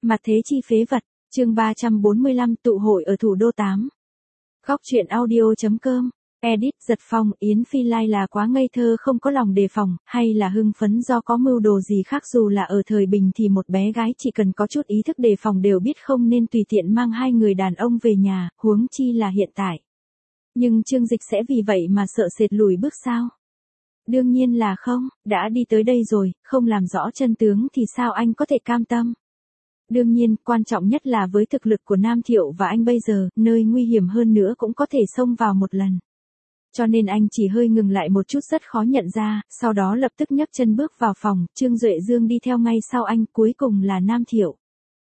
Mặt thế chi phế vật, chương 345 tụ hội ở thủ đô 8. Góc truyện audio.com, edit Giật Phong. Yến Phi Lai là quá ngây thơ không có lòng đề phòng, hay là hưng phấn do có mưu đồ gì khác? Dù là ở thời bình thì một bé gái chỉ cần có chút ý thức đề phòng đều biết không nên tùy tiện mang hai người đàn ông về nhà, huống chi là hiện tại. Nhưng Trương Dịch sẽ vì vậy mà sợ sệt lùi bước sao? Đương nhiên là không, đã đi tới đây rồi, không làm rõ chân tướng thì sao anh có thể cam tâm? Đương nhiên, quan trọng nhất là với thực lực của Nam Thiệu và anh bây giờ, nơi nguy hiểm hơn nữa cũng có thể xông vào một lần. Cho nên anh chỉ hơi ngừng lại một chút rất khó nhận ra, sau đó lập tức nhấc chân bước vào phòng, Trương Duệ Dương đi theo ngay sau anh, cuối cùng là Nam Thiệu.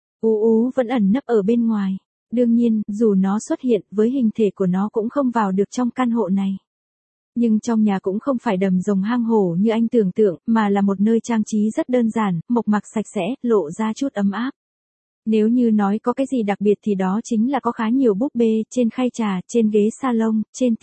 Ú vẫn ẩn nấp ở bên ngoài. Đương nhiên, dù nó xuất hiện, với hình thể của nó cũng không vào được trong căn hộ này. Nhưng trong nhà cũng không phải đầm rồng hang hổ như anh tưởng tượng, mà là một nơi trang trí rất đơn giản, mộc mạc sạch sẽ, lộ ra chút ấm áp. Nếu như nói có cái gì đặc biệt thì đó chính là có khá nhiều búp bê, trên khay trà, trên ghế salon, trên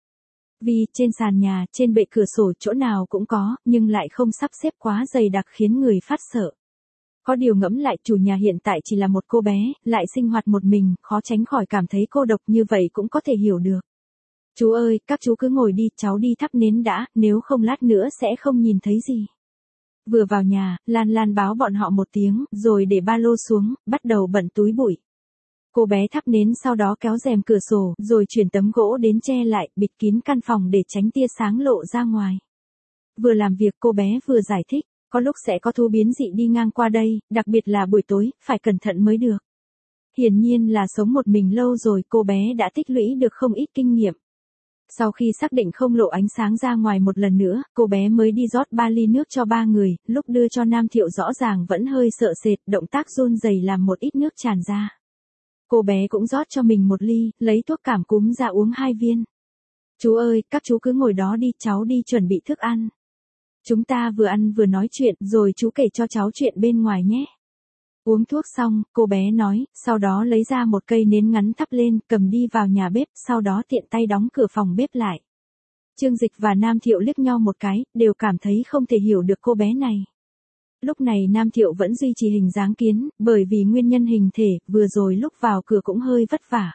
tivi, trên sàn nhà, trên bệ cửa sổ, chỗ nào cũng có, nhưng lại không sắp xếp quá dày đặc khiến người phát sợ. Có điều ngẫm lại, chủ nhà hiện tại chỉ là một cô bé, lại sinh hoạt một mình, khó tránh khỏi cảm thấy cô độc, như vậy cũng có thể hiểu được. Chú ơi, các chú cứ ngồi đi, cháu đi thắp nến đã, nếu không lát nữa sẽ không nhìn thấy gì. Vừa vào nhà, Lan báo bọn họ một tiếng, rồi để ba lô xuống, bắt đầu bận túi bụi. Cô bé thắp nến sau đó kéo rèm cửa sổ, rồi chuyển tấm gỗ đến che lại, bịt kín căn phòng để tránh tia sáng lộ ra ngoài. Vừa làm việc cô bé vừa giải thích, có lúc sẽ có thú biến dị đi ngang qua đây, đặc biệt là buổi tối, phải cẩn thận mới được. Hiển nhiên là sống một mình lâu rồi, cô bé đã tích lũy được không ít kinh nghiệm. Sau khi xác định không lộ ánh sáng ra ngoài một lần nữa, cô bé mới đi rót 3 ly nước cho 3 người, lúc đưa cho Nam Thiệu rõ ràng vẫn hơi sợ sệt, động tác run rẩy làm một ít nước tràn ra. Cô bé cũng rót cho mình một ly, lấy thuốc cảm cúm ra uống 2 viên. Chú ơi, các chú cứ ngồi đó đi, cháu đi chuẩn bị thức ăn. Chúng ta vừa ăn vừa nói chuyện, rồi chú kể cho cháu chuyện bên ngoài nhé. Uống thuốc xong, cô bé nói, sau đó lấy ra một cây nến ngắn thắp lên, cầm đi vào nhà bếp, sau đó tiện tay đóng cửa phòng bếp lại. Trương Dịch và Nam Thiệu liếc nhau một cái, đều cảm thấy không thể hiểu được cô bé này. Lúc này Nam Thiệu vẫn duy trì hình dáng kiến, bởi vì nguyên nhân hình thể, vừa rồi lúc vào cửa cũng hơi vất vả.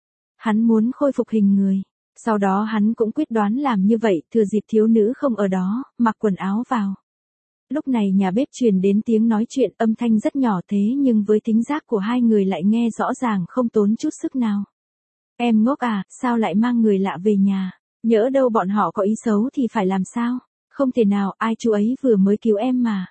Hắn muốn khôi phục hình người. Sau đó hắn cũng quyết đoán làm như vậy, thừa dịp thiếu nữ không ở đó, mặc quần áo vào. Lúc này nhà bếp truyền đến tiếng nói chuyện, âm thanh rất nhỏ thế nhưng với thính giác của hai người lại nghe rõ ràng không tốn chút sức nào. Em ngốc à, sao lại mang người lạ về nhà? Nhỡ đâu bọn họ có ý xấu thì phải làm sao? Không thể nào, ai chú ấy vừa mới cứu em mà.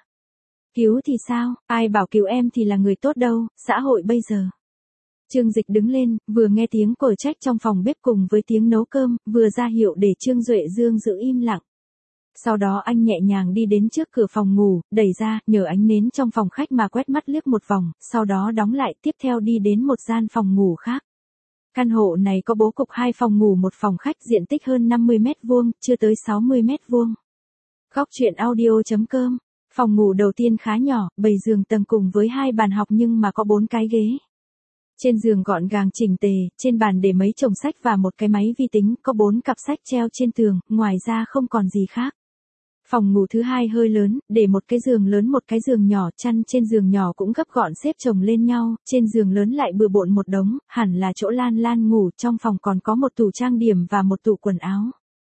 Cứu thì sao, ai bảo cứu em thì là người tốt đâu, xã hội bây giờ. Trương Dịch đứng lên, vừa nghe tiếng còi trách trong phòng bếp cùng với tiếng nấu cơm, vừa ra hiệu để Trương Duệ Dương giữ im lặng. Sau đó anh nhẹ nhàng đi đến trước cửa phòng ngủ, đẩy ra, nhờ ánh nến trong phòng khách mà quét mắt liếc một vòng, sau đó đóng lại, tiếp theo đi đến một gian phòng ngủ khác. Căn hộ này có bố cục 2 phòng ngủ một phòng khách, diện tích hơn 50 mét vuông, chưa tới 60 mét vuông. Góc truyện audio.com, phòng ngủ đầu tiên khá nhỏ, 7 giường tầng cùng với 2 bàn học nhưng mà có 4 cái ghế. Trên giường gọn gàng chỉnh tề, trên bàn để mấy chồng sách và một cái máy vi tính, có 4 cặp sách treo trên tường, ngoài ra không còn gì khác. Phòng ngủ thứ hai hơi lớn, để một cái giường lớn một cái giường nhỏ, chăn trên giường nhỏ cũng gấp gọn xếp chồng lên nhau, trên giường lớn lại bừa bộn một đống, hẳn là chỗ Lan ngủ, trong phòng còn có một tủ trang điểm và một tủ quần áo.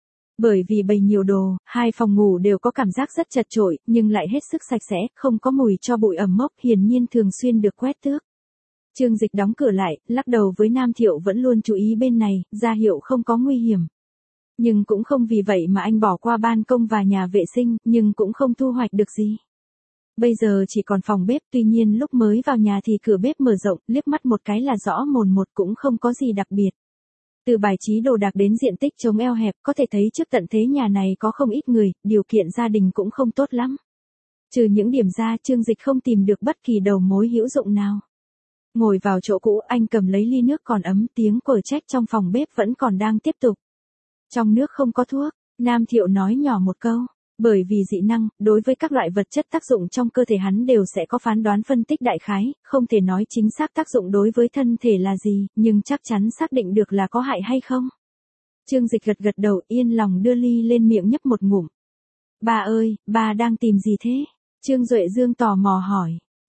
Bởi vì bày nhiều đồ, 2 phòng ngủ đều có cảm giác rất chật chội, nhưng lại hết sức sạch sẽ, không có mùi tro bụi ẩm mốc, hiển nhiên thường xuyên được quét tước. Trương Dịch đóng cửa lại, lắc đầu với Nam Thiệu vẫn luôn chú ý bên này, ra hiệu không có nguy hiểm. Nhưng cũng không vì vậy mà anh bỏ qua ban công và nhà vệ sinh, nhưng cũng không thu hoạch được gì. Bây giờ chỉ còn phòng bếp, tuy nhiên lúc mới vào nhà thì cửa bếp mở rộng, liếc mắt một cái là rõ mồn một, cũng không có gì đặc biệt. Từ bài trí đồ đạc đến diện tích trống eo hẹp, có thể thấy trước tận thế nhà này có không ít người, điều kiện gia đình cũng không tốt lắm. Trừ những điểm ra, Trương Dịch không tìm được bất kỳ đầu mối hữu dụng nào. Ngồi vào chỗ cũ, anh cầm lấy ly nước còn ấm, tiếng còi trách trong phòng bếp vẫn còn đang tiếp tục. Trong nước không có thuốc, Nam Thiệu nói nhỏ một câu, bởi vì dị năng, đối với các loại vật chất tác dụng trong cơ thể hắn đều sẽ có phán đoán phân tích đại khái, không thể nói chính xác tác dụng đối với thân thể là gì, nhưng chắc chắn xác định được là có hại hay không. Trương Dịch gật đầu, yên lòng đưa ly lên miệng nhấp một ngụm. Ba ơi, ba đang tìm gì thế? Trương Duệ Dương tò mò hỏi.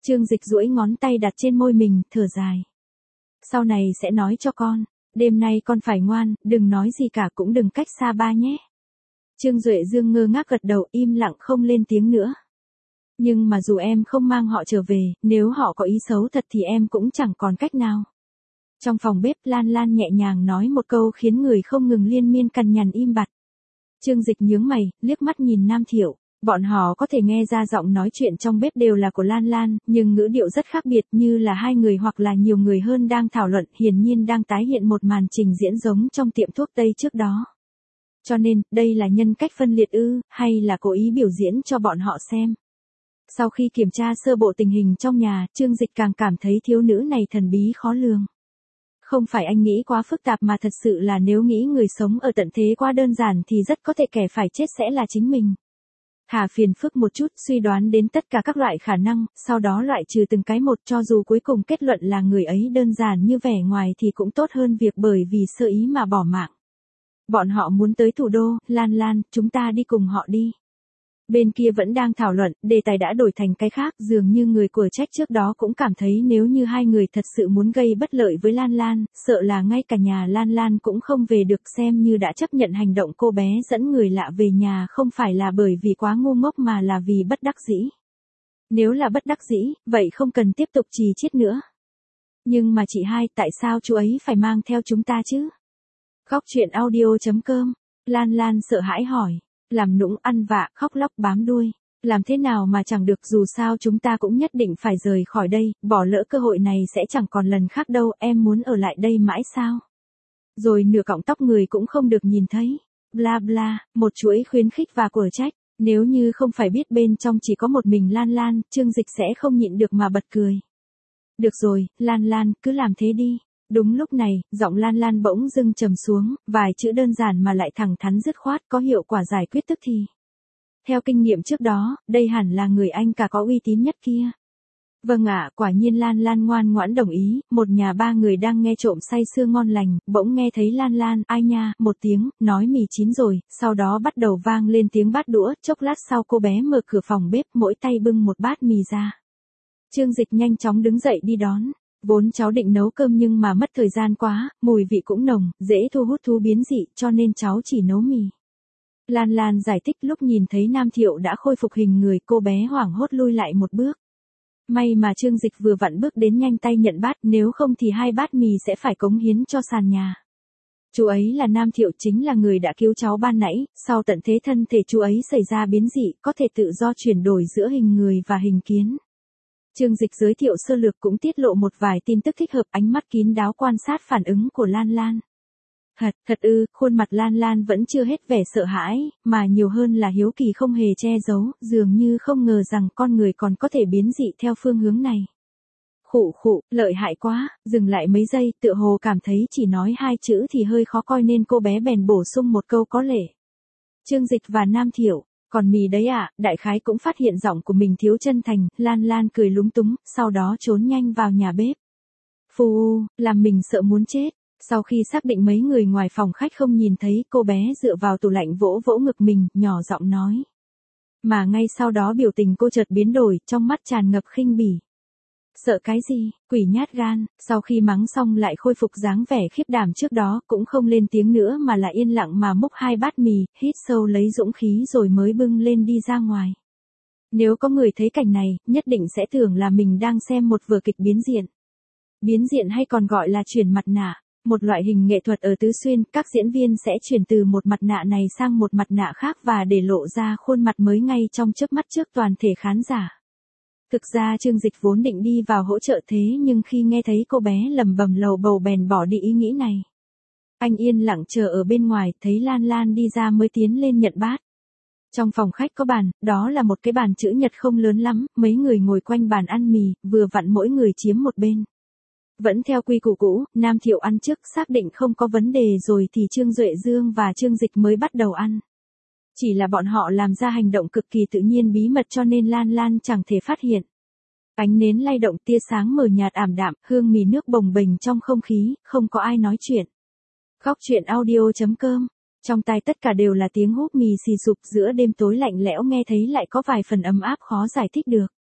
Trương Dịch duỗi ngón tay đặt trên môi mình, thở dài. Sau này sẽ nói cho con, đêm nay con phải ngoan, đừng nói gì cả cũng đừng cách xa ba nhé. Trương Duệ Dương ngơ ngác gật đầu im lặng không lên tiếng nữa. Nhưng mà dù em không mang họ trở về, nếu họ có ý xấu thật thì em cũng chẳng còn cách nào. Trong phòng bếp Lan Lan nhẹ nhàng nói một câu khiến người không ngừng liên miên cằn nhằn im bặt. Trương Dịch nhướng mày, liếc mắt nhìn Nam Thiệu. Bọn họ có thể nghe ra giọng nói chuyện trong bếp đều là của Lan Lan, nhưng ngữ điệu rất khác biệt như là hai người hoặc là nhiều người hơn đang thảo luận, hiển nhiên đang tái hiện một màn trình diễn giống trong tiệm thuốc Tây trước đó. Cho nên, đây là nhân cách phân liệt ư, hay là cố ý biểu diễn cho bọn họ xem. Sau khi kiểm tra sơ bộ tình hình trong nhà, Trương Dịch càng cảm thấy thiếu nữ này thần bí khó lường. Không phải anh nghĩ quá phức tạp mà thật sự là nếu nghĩ người sống ở tận thế quá đơn giản thì rất có thể kẻ phải chết sẽ là chính mình. Thả phiền phức một chút, suy đoán đến tất cả các loại khả năng, sau đó loại trừ từng cái một, cho dù cuối cùng kết luận là người ấy đơn giản như vẻ ngoài thì cũng tốt hơn việc bởi vì sơ ý mà bỏ mạng. Bọn họ muốn tới thủ đô, Lan Lan, chúng ta đi cùng họ đi. Bên kia vẫn đang thảo luận, đề tài đã đổi thành cái khác, dường như người của trách trước đó cũng cảm thấy nếu như hai người thật sự muốn gây bất lợi với Lan Lan, sợ là ngay cả nhà Lan Lan cũng không về được, xem như đã chấp nhận hành động cô bé dẫn người lạ về nhà không phải là bởi vì quá ngu ngốc mà là vì bất đắc dĩ. Nếu là bất đắc dĩ, vậy không cần tiếp tục trì chiết nữa. Nhưng mà chị hai, tại sao chú ấy phải mang theo chúng ta chứ? Góc truyện audio.com, Lan Lan sợ hãi hỏi. Làm nũng ăn vạ, khóc lóc bám đuôi. Làm thế nào mà chẳng được, dù sao chúng ta cũng nhất định phải rời khỏi đây, bỏ lỡ cơ hội này sẽ chẳng còn lần khác đâu, em muốn ở lại đây mãi sao? Rồi nửa cọng tóc người cũng không được nhìn thấy. Bla bla, một chuỗi khuyến khích và của trách. Nếu như không phải biết bên trong chỉ có một mình Lan Lan, Trương Dịch sẽ không nhịn được mà bật cười. Được rồi, Lan Lan, cứ làm thế đi. Đúng lúc này, giọng Lan Lan bỗng dưng trầm xuống, vài chữ đơn giản mà lại thẳng thắn dứt khoát có hiệu quả giải quyết tức thì. Theo kinh nghiệm trước đó, đây hẳn là người anh cả có uy tín nhất kia. Vâng ạ, quả nhiên Lan Lan ngoan ngoãn đồng ý, một nhà ba người đang nghe trộm say sưa ngon lành, bỗng nghe thấy Lan Lan, ai nha, một tiếng, nói mì chín rồi, sau đó bắt đầu vang lên tiếng bát đũa, chốc lát sau cô bé mở cửa phòng bếp, mỗi tay bưng một bát mì ra. Trương Dịch nhanh chóng đứng dậy đi đón. Vốn cháu định nấu cơm nhưng mà mất thời gian quá, mùi vị cũng nồng, dễ thu hút thú biến dị, cho nên cháu chỉ nấu mì. Lan Lan giải thích lúc nhìn thấy Nam Thiệu đã khôi phục hình người, cô bé hoảng hốt lui lại một bước. May mà Trương Dịch vừa vặn bước đến nhanh tay nhận bát, nếu không thì hai bát mì sẽ phải cống hiến cho sàn nhà. Chú ấy là Nam Thiệu, chính là người đã cứu cháu ban nãy, sau tận thế thân thể chú ấy xảy ra biến dị, có thể tự do chuyển đổi giữa hình người và hình kiến. Trương Dịch giới thiệu sơ lược cũng tiết lộ một vài tin tức thích hợp, ánh mắt kín đáo quan sát phản ứng của Lan Lan. Thật ư, khuôn mặt Lan Lan vẫn chưa hết vẻ sợ hãi, mà nhiều hơn là hiếu kỳ không hề che giấu, dường như không ngờ rằng con người còn có thể biến dị theo phương hướng này. Khụ khụ, lợi hại quá, dừng lại mấy giây, tựa hồ cảm thấy chỉ nói hai chữ thì hơi khó coi nên cô bé bèn bổ sung một câu có lệ. Trương Dịch và Nam Thiệu. Còn mì đấy à, đại khái cũng phát hiện giọng của mình thiếu chân thành, Lan Lan cười lúng túng, sau đó trốn nhanh vào nhà bếp. Phù, làm mình sợ muốn chết. Sau khi xác định mấy người ngoài phòng khách không nhìn thấy, cô bé dựa vào tủ lạnh vỗ vỗ ngực mình, nhỏ giọng nói. Mà ngay sau đó biểu tình cô chợt biến đổi, trong mắt tràn ngập khinh bỉ. Sợ cái gì, quỷ nhát gan, sau khi mắng xong lại khôi phục dáng vẻ khiếp đảm trước đó, cũng không lên tiếng nữa mà là yên lặng mà múc hai bát mì, hít sâu lấy dũng khí rồi mới bưng lên đi ra ngoài. Nếu có người thấy cảnh này, nhất định sẽ tưởng là mình đang xem một vở kịch biến diện. Biến diện hay còn gọi là chuyển mặt nạ, một loại hình nghệ thuật ở tứ xuyên, các diễn viên sẽ chuyển từ một mặt nạ này sang một mặt nạ khác và để lộ ra khuôn mặt mới ngay trong chớp mắt trước toàn thể khán giả. Thực ra Trương Dịch vốn định đi vào hỗ trợ thế nhưng khi nghe thấy cô bé lầm bầm lầu bầu bèn bỏ đi ý nghĩ này. Anh yên lặng chờ ở bên ngoài, thấy Lan Lan đi ra mới tiến lên nhận bát. Trong phòng khách có bàn, đó là một cái bàn chữ nhật không lớn lắm, mấy người ngồi quanh bàn ăn mì, vừa vặn mỗi người chiếm một bên. Vẫn theo quy củ cũ, Nam Thiệu ăn trước, xác định không có vấn đề rồi thì Trương Duệ Dương và Trương Dịch mới bắt đầu ăn. Chỉ là bọn họ làm ra hành động cực kỳ tự nhiên bí mật cho nên Lan Lan chẳng thể phát hiện. Ánh nến lay động, tia sáng mờ nhạt ảm đạm, hương mì nước bồng bềnh trong không khí, không có ai nói chuyện. Góc truyện audio.com, trong tai tất cả đều là tiếng húp mì xì sụp, giữa đêm tối lạnh lẽo nghe thấy lại có vài phần ấm áp khó giải thích được.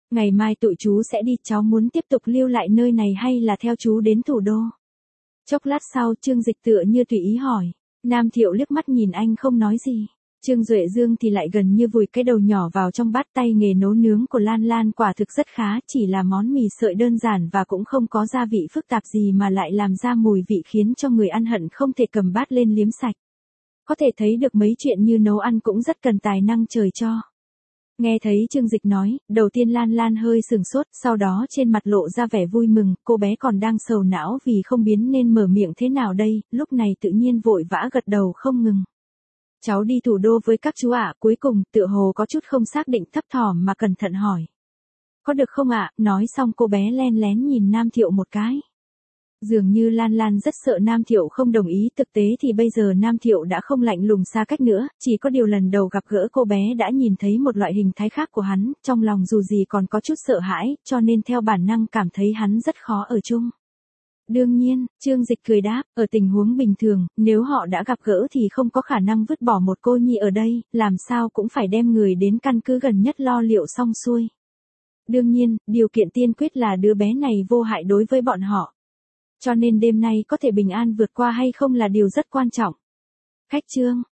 Ngày mai tụi chú sẽ đi, cháu muốn tiếp tục lưu lại nơi này hay là theo chú đến thủ đô? Chốc lát sau Trương Dịch tựa như tùy ý hỏi. Nam Thiệu liếc mắt nhìn anh không nói gì. Trương Duệ Dương thì lại gần như vùi cái đầu nhỏ vào trong bát, tay nghề nấu nướng của Lan Lan quả thực rất khá, chỉ là món mì sợi đơn giản và cũng không có gia vị phức tạp gì mà lại làm ra mùi vị khiến cho người ăn hận không thể cầm bát lên liếm sạch. Có thể thấy được mấy chuyện như nấu ăn cũng rất cần tài năng trời cho. Nghe thấy Trương Dịch nói, đầu tiên Lan Lan hơi sừng sốt, sau đó trên mặt lộ ra vẻ vui mừng, cô bé còn đang sầu não vì không biết nên mở miệng thế nào đây, lúc này tự nhiên vội vã gật đầu không ngừng. Cháu đi thủ đô với các chú ạ. Cuối cùng, tựa hồ có chút không xác định, thấp thỏm mà cẩn thận hỏi. Có được không ạ? Nói xong cô bé len lén nhìn Nam Thiệu một cái. Dường như Lan Lan rất sợ Nam Thiệu không đồng ý, thực tế thì bây giờ Nam Thiệu đã không lạnh lùng xa cách nữa, chỉ có điều lần đầu gặp gỡ cô bé đã nhìn thấy một loại hình thái khác của hắn, trong lòng dù gì còn có chút sợ hãi, cho nên theo bản năng cảm thấy hắn rất khó ở chung. Đương nhiên, Trương Dịch cười đáp, ở tình huống bình thường, nếu họ đã gặp gỡ thì không có khả năng vứt bỏ một cô nhi ở đây, làm sao cũng phải đem người đến căn cứ gần nhất lo liệu xong xuôi. Đương nhiên, điều kiện tiên quyết là đứa bé này vô hại đối với bọn họ. Cho nên đêm nay có thể bình an vượt qua hay không là điều rất quan trọng. Khách Trương